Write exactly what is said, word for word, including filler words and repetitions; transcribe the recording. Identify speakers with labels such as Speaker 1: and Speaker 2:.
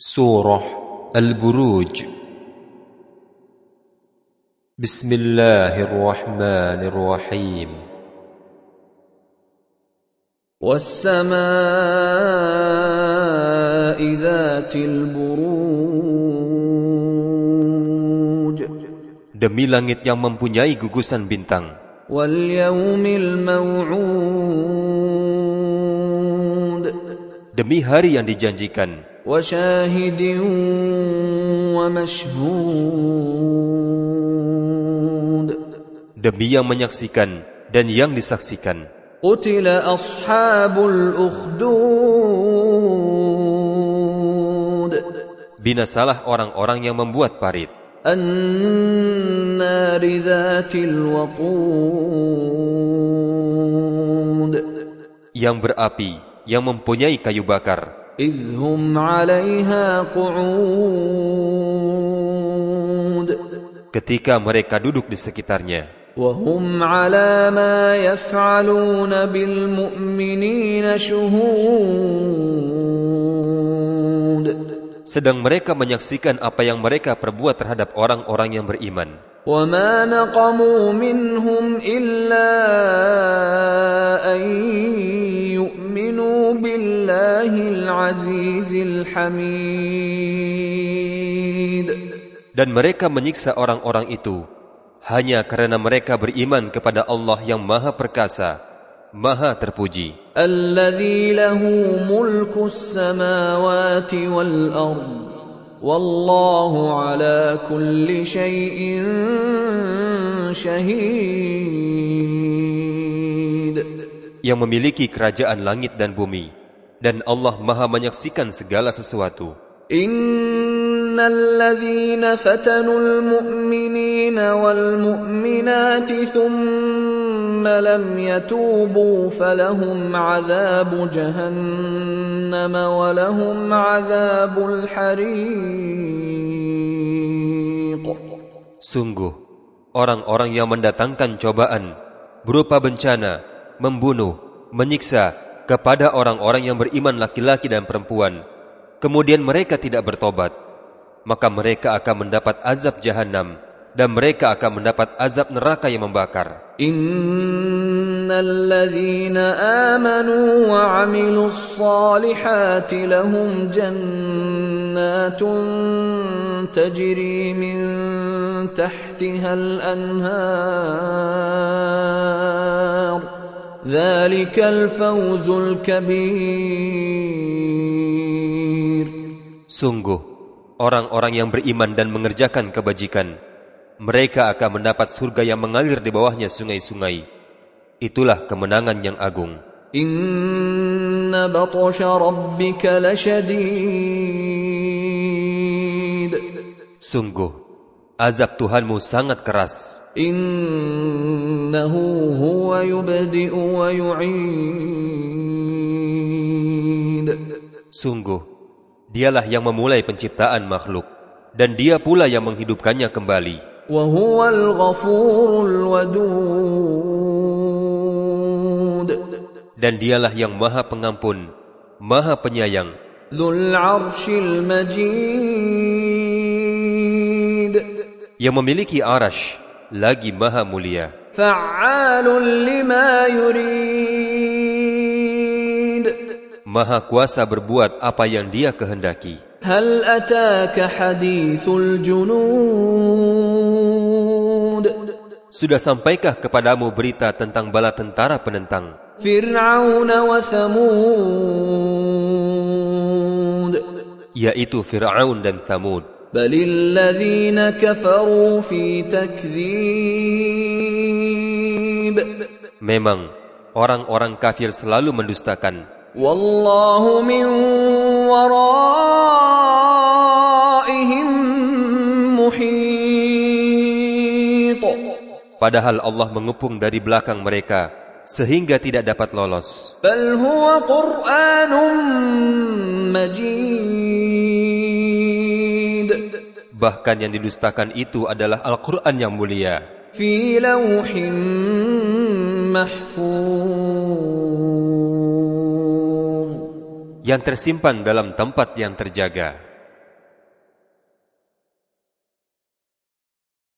Speaker 1: Surah Al-Buruj. Bismillahirrahmanirrahim.
Speaker 2: Was-samaa'i dzatil buruj.
Speaker 1: Demi langit yang mempunyai gugusan bintang.
Speaker 2: Wal yaumil maw'ud.
Speaker 1: Demi hari yang dijanjikan.
Speaker 2: Wa syahidin wa mashhud.
Speaker 1: Demi yang menyaksikan dan yang disaksikan.
Speaker 2: Qutila ashabul ukhdud.
Speaker 1: Binasalah orang-orang yang membuat parit.
Speaker 2: An-nari dzatil waqud.
Speaker 1: Yang berapi, yang mempunyai kayu bakar.
Speaker 2: Idhum 'alaiha qu'ud.
Speaker 1: Ketika mereka duduk di sekitarnya.
Speaker 2: Wa hum 'ala ma yaf'aluna bil mu'minina syuhud.
Speaker 1: Sedang mereka menyaksikan apa yang mereka perbuat terhadap orang-orang yang beriman.
Speaker 2: Wa ma naqamu minhum illa an yu'minu billahil azizil hamid.
Speaker 1: Dan mereka menyiksa orang-orang itu hanya karena mereka beriman kepada Allah yang Maha Perkasa, Maha Terpuji.
Speaker 2: Alladzi lahu mulkus samawati wal ard. Wallahu ala kulli syai'in syahid.
Speaker 1: Yang memiliki kerajaan langit dan bumi, dan Allah Maha menyaksikan segala sesuatu. Innal
Speaker 2: ladzina fatanul mu'minina wal mu'minati thumma lam yatubu falahum 'adzabu jahannam wa lahum 'adzabul hariq.
Speaker 1: Sungguh orang-orang yang mendatangkan cobaan berupa bencana, membunuh, menyiksa kepada orang-orang yang beriman laki-laki dan perempuan, kemudian mereka tidak bertobat, maka mereka akan mendapat azab jahanam dan mereka akan mendapat azab neraka yang membakar.
Speaker 2: Innal ladzina amanu wa 'amilus solihati lahum jannatun tajri min tahtihal anhar. Dzalikal fawzul kabir.
Speaker 1: Sungguh orang-orang yang beriman dan mengerjakan kebajikan, mereka akan mendapat surga yang mengalir di bawahnya sungai-sungai. Itulah kemenangan yang agung.
Speaker 2: Inna batsha rabbika lasyadid.
Speaker 1: Sungguh azab Tuhanmu sangat keras.
Speaker 2: Innahu huwa yubdi'u wa yu'id.
Speaker 1: Sungguh Dialah yang memulai penciptaan makhluk, dan Dia pula yang menghidupkannya kembali.
Speaker 2: Wa huwal ghafurul wadud.
Speaker 1: Dan Dialah yang Maha Pengampun, Maha Penyayang.
Speaker 2: Dzul 'arsyil majid.
Speaker 1: Yang memiliki arash, lagi Maha Mulia.
Speaker 2: Fa'alun lima yurid.
Speaker 1: Maha kuasa berbuat apa yang Dia kehendaki.
Speaker 2: Hal ataka hadithul junud.
Speaker 1: Sudah sampaikah kepadamu berita tentang bala tentara penentang
Speaker 2: Fir'aun wa Thamud,
Speaker 1: yaitu Fir'aun dan Thamud.
Speaker 2: Balil ladzina kafaru fi takdzib.
Speaker 1: Memang orang-orang kafir selalu mendustakan.
Speaker 2: Wallahu min waraihim muhit.
Speaker 1: Padahal Allah mengepung dari belakang mereka sehingga tidak dapat lolos.
Speaker 2: Bal huwa Qur'anun majid.
Speaker 1: Bahkan yang didustakan itu adalah Al-Quran yang mulia.
Speaker 2: Fi lawhin mahfuz.
Speaker 1: Yang tersimpan dalam tempat yang terjaga.